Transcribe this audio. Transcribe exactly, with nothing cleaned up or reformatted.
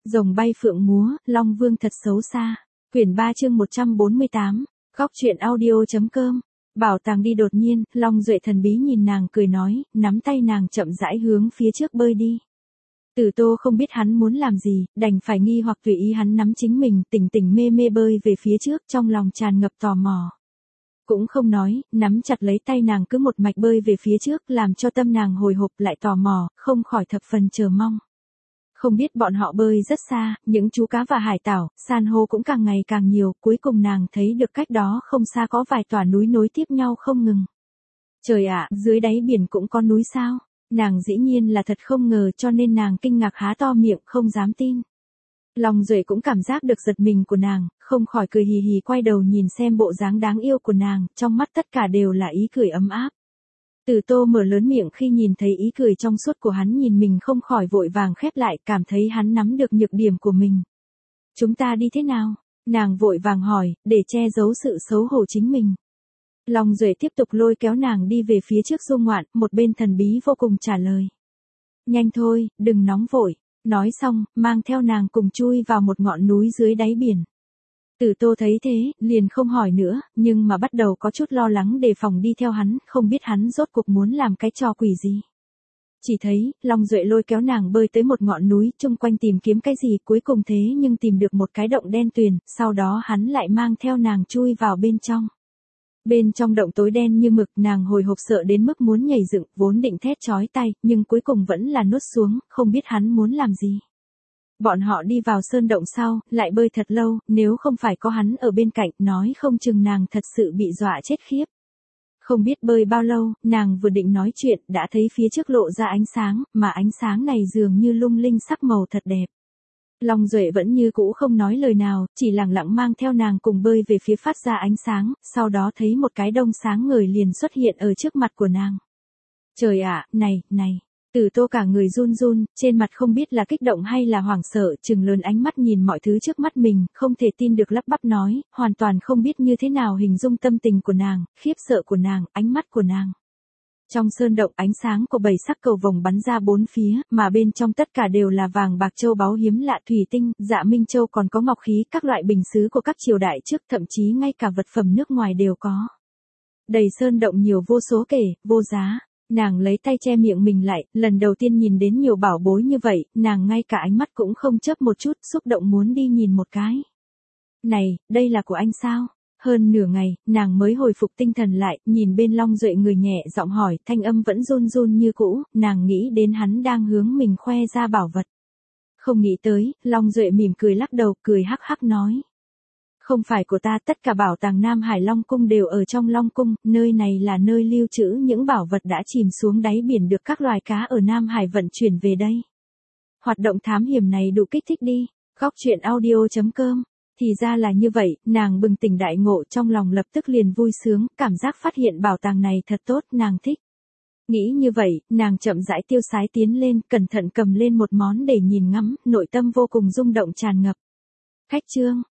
Rồng bay phượng múa, Long Vương thật xấu xa. Quyển ba chương một trăm bốn mươi tám, Góc truyện audio.com. Bảo tàng đi đột nhiên, Long Duệ thần bí nhìn nàng cười nói, nắm tay nàng chậm rãi hướng phía trước bơi đi. Tử Tô không biết hắn muốn làm gì, đành phải nghi hoặc tùy ý hắn nắm chính mình, tỉnh tỉnh mê mê bơi về phía trước, trong lòng tràn ngập tò mò. Cũng không nói, nắm chặt lấy tay nàng cứ một mạch bơi về phía trước, làm cho tâm nàng hồi hộp lại tò mò, không khỏi thập phần chờ mong. Không biết bọn họ bơi rất xa, những chú cá và hải tảo, san hô cũng càng ngày càng nhiều, cuối cùng nàng thấy được cách đó không xa có vài tòa núi nối tiếp nhau không ngừng. Trời ạ, dưới đáy biển cũng có núi sao? Nàng dĩ nhiên là thật không ngờ, cho nên nàng kinh ngạc há to miệng không dám tin. Long Duệ cũng cảm giác được giật mình của nàng, không khỏi cười hì hì quay đầu nhìn xem bộ dáng đáng yêu của nàng, trong mắt tất cả đều là ý cười ấm áp. Tử Tô mở lớn miệng khi nhìn thấy ý cười trong suốt của hắn, nhìn mình không khỏi vội vàng khép lại, cảm thấy hắn nắm được nhược điểm của mình. Chúng ta đi thế nào? Nàng vội vàng hỏi, để che giấu sự xấu hổ chính mình. Long Duệ tiếp tục lôi kéo nàng đi về phía trước du ngoạn, một bên thần bí vô cùng trả lời. Nhanh thôi, đừng nóng vội. Nói xong, mang theo nàng cùng chui vào một ngọn núi dưới đáy biển. Tử Tô thấy thế, liền không hỏi nữa, nhưng mà bắt đầu có chút lo lắng đề phòng đi theo hắn, không biết hắn rốt cuộc muốn làm cái trò quỷ gì. Chỉ thấy, Long Duệ lôi kéo nàng bơi tới một ngọn núi, chung quanh tìm kiếm cái gì, cuối cùng thế nhưng tìm được một cái động đen tuyền, sau đó hắn lại mang theo nàng chui vào bên trong. Bên trong động tối đen như mực, nàng hồi hộp sợ đến mức muốn nhảy dựng, vốn định thét chói tai, nhưng cuối cùng vẫn là nuốt xuống, không biết hắn muốn làm gì. Bọn họ đi vào sơn động sau, lại bơi thật lâu, nếu không phải có hắn ở bên cạnh, nói không chừng nàng thật sự bị dọa chết khiếp. Không biết bơi bao lâu, nàng vừa định nói chuyện, đã thấy phía trước lộ ra ánh sáng, mà ánh sáng này dường như lung linh sắc màu thật đẹp. Long Duệ vẫn như cũ không nói lời nào, chỉ lặng lặng mang theo nàng cùng bơi về phía phát ra ánh sáng, sau đó thấy một cái đông sáng ngời liền xuất hiện ở trước mặt của nàng. Trời ạ, này, này. Tử Tô cả người run run, trên mặt không biết là kích động hay là hoảng sợ, trừng lớn ánh mắt nhìn mọi thứ trước mắt mình, không thể tin được lắp bắp nói, hoàn toàn không biết như thế nào hình dung tâm tình của nàng, khiếp sợ của nàng, ánh mắt của nàng. Trong sơn động ánh sáng của bảy sắc cầu vồng bắn ra bốn phía, mà bên trong tất cả đều là vàng bạc châu báu hiếm lạ, thủy tinh, dạ minh châu, còn có ngọc khí, các loại bình sứ của các triều đại trước, thậm chí ngay cả vật phẩm nước ngoài đều có. Đầy sơn động nhiều vô số kể, vô giá. Nàng lấy tay che miệng mình lại, lần đầu tiên nhìn đến nhiều bảo bối như vậy, nàng ngay cả ánh mắt cũng không chớp một chút, xúc động muốn đi nhìn một cái. Này, đây là của anh sao? Hơn nửa ngày, nàng mới hồi phục tinh thần lại, nhìn bên Long Duệ người nhẹ giọng hỏi, thanh âm vẫn run run như cũ, nàng nghĩ đến hắn đang hướng mình khoe ra bảo vật. Không nghĩ tới, Long Duệ mỉm cười lắc đầu, cười hắc hắc nói. Không phải của ta, tất cả bảo tàng Nam Hải Long Cung đều ở trong Long Cung, nơi này là nơi lưu trữ những bảo vật đã chìm xuống đáy biển được các loài cá ở Nam Hải vận chuyển về đây. Hoạt động thám hiểm này đủ kích thích đi, góc truyện audio.com. Thì ra là như vậy, nàng bừng tỉnh đại ngộ, trong lòng lập tức liền vui sướng, cảm giác phát hiện bảo tàng này thật tốt, nàng thích. Nghĩ như vậy, nàng chậm rãi tiêu sái tiến lên, cẩn thận cầm lên một món để nhìn ngắm, nội tâm vô cùng rung động tràn ngập. Khách chương.